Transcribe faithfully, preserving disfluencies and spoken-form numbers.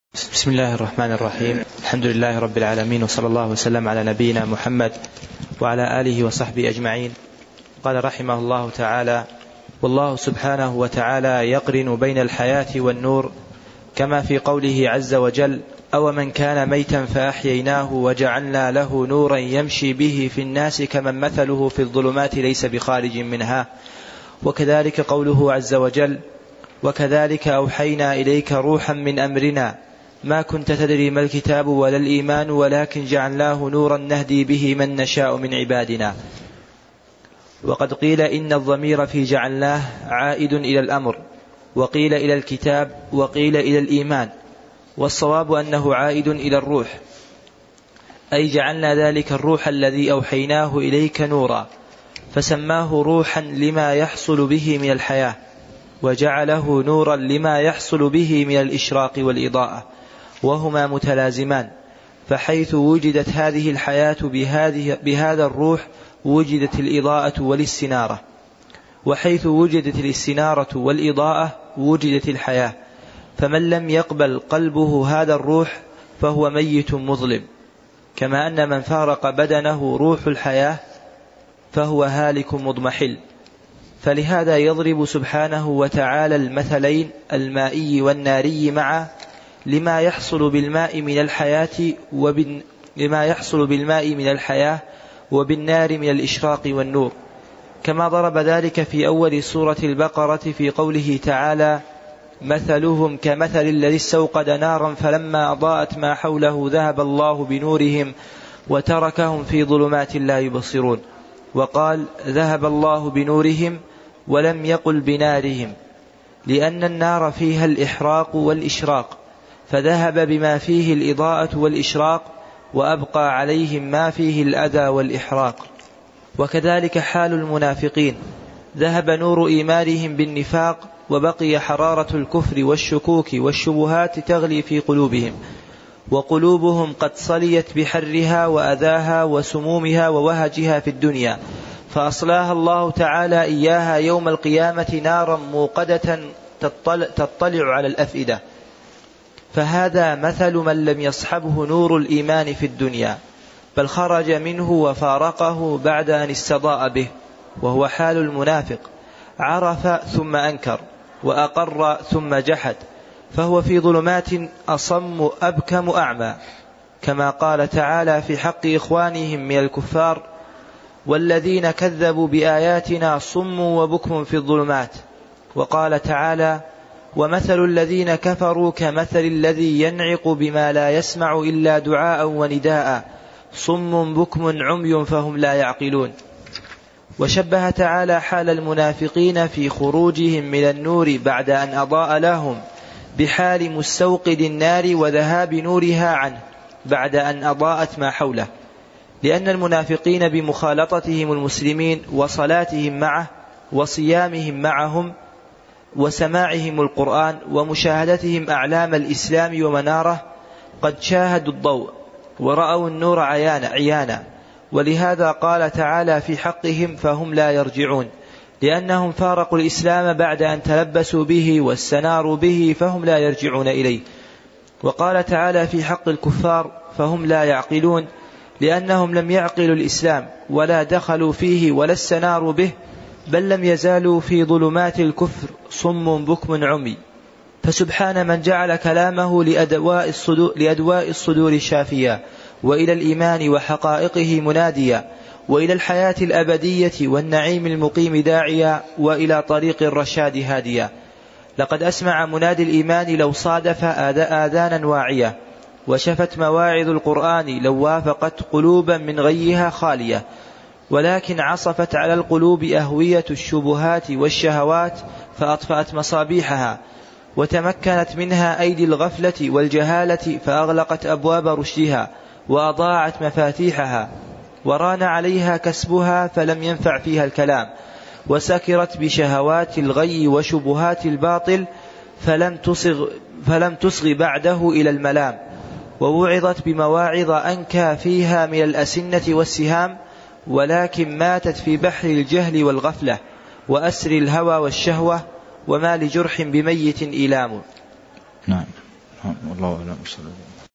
بسم الله الرحمن الرحيم. الحمد لله رب العالمين، وصلى الله وسلم على نبينا محمد وعلى آله وصحبه أجمعين. قال رحمه الله تعالى: والله سبحانه وتعالى يقرن بين الحياة والنور، كما في قوله عز وجل: أو من كان ميتا فأحييناه وجعلنا له نورا يمشي به في الناس كمن مثله في الظلمات ليس بخارج منها. وكذلك قوله عز وجل: وكذلك أوحينا إليك روحا من أمرنا ما كنت تدري ما الكتاب ولا الإيمان ولكن جعلناه نورا نهدي به من نشاء من عبادنا. وقد قيل إن الضمير في جعلناه عائد إلى الأمر، وقيل إلى الكتاب، وقيل إلى الإيمان، والصواب أنه عائد إلى الروح، أي جعلنا ذلك الروح الذي أوحيناه إليك نورا، فسماه روحا لما يحصل به من الحياة، وجعله نورا لما يحصل به من الإشراق والإضاءة، وهما متلازمان، فحيث وجدت هذه الحياة بهذه بهذا الروح وجدت الإضاءة والاستنارة، وحيث وجدت الاستنارة والإضاءة وجدت الحياة. فمن لم يقبل قلبه هذا الروح فهو ميت مظلم، كما أن من فارق بدنه روح الحياة فهو هالك مضمحل. فلهذا يضرب سبحانه وتعالى المثلين المائي والناري معا لما يحصل بالماء من الحياة وبن لما يحصل بالماء من الحياة وبالنار من الإشراق والنور، كما ضرب ذلك في أول سورة البقرة في قوله تعالى: مثلهم كمثل الذي استوقد نارا فلما أضاءت ما حوله ذهب الله بنورهم وتركهم في ظلمات لا يبصرون. وقال: ذهب الله بنورهم ولم يقل بنارهم، لأن النار فيها الإحراق والإشراق، فذهب بما فيه الإضاءة والإشراق وأبقى عليهم ما فيه الأذى والإحراق. وكذلك حال المنافقين، ذهب نور إيمانهم بالنفاق وبقي حرارة الكفر والشكوك والشبهات تغلي في قلوبهم، وقلوبهم قد صليت بحرها وأذاها وسمومها ووهجها في الدنيا، فأصلاها الله تعالى إياها يوم القيامة نارا موقدة تطلع على الأفئدة. فهذا مثل من لم يصحبه نور الإيمان في الدنيا، بل خرج منه وفارقه بعد أن استضاء به، وهو حال المنافق: عرف ثم أنكر، وأقر ثم جحد، فهو في ظلمات أصم أبكم أعمى، كما قال تعالى في حق إخوانهم من الكفار: والذين كذبوا بآياتنا صم وبكم في الظلمات. وقال تعالى: ومثل الذين كفروا كمثل الذي ينعق بما لا يسمع إلا دعاء ونداء صم بكم عمي فهم لا يعقلون. وشبه تعالى حال المنافقين في خروجهم من النور بعد أن أضاء لهم بحال مستوقد النار وذهاب نورها عنه بعد أن أضاءت ما حوله، لأن المنافقين بمخالطتهم المسلمين وصلاتهم معه وصيامهم معهم وسماعهم القرآن ومشاهدتهم أعلام الإسلام ومناره قد شاهدوا الضوء ورأوا النور عيانا, عيانا ولهذا قال تعالى في حقهم: فهم لا يرجعون، لأنهم فارقوا الإسلام بعد أن تلبسوا به واستناروا به، فهم لا يرجعون إليه. وقال تعالى في حق الكفار: فهم لا يعقلون، لأنهم لم يعقلوا الإسلام ولا دخلوا فيه ولا استناروا به، بل لم يزالوا في ظلمات الكفر صم بكم عمي. فسبحان من جعل كلامه لأدواء الصدور, لأدواء الصدور شافيا، وإلى الإيمان وحقائقه مناديا، وإلى الحياة الأبدية والنعيم المقيم داعيا، وإلى طريق الرشاد هاديا. لقد أسمع منادي الإيمان لو صادف آذانا واعية، وشفت مواعظ القرآن لو وافقت قلوبا من غيها خالية، ولكن عصفت على القلوب أهوية الشبهات والشهوات فأطفأت مصابيحها، وتمكنت منها أيدي الغفلة والجهالة فأغلقت أبواب رشدها وأضاعت مفاتيحها، وران عليها كسبها فلم ينفع فيها الكلام، وسكرت بشهوات الغي وشبهات الباطل فلم تصغ, فلم تصغ بعده إلى الملام، ووعظت بمواعظ أنكى فيها من الأسنة والسهام، ولكن ماتت في بحر الجهل والغفلة وأسر الهوى والشهوة، وما لجرح بميت إيلام. نعم. والله أعلم.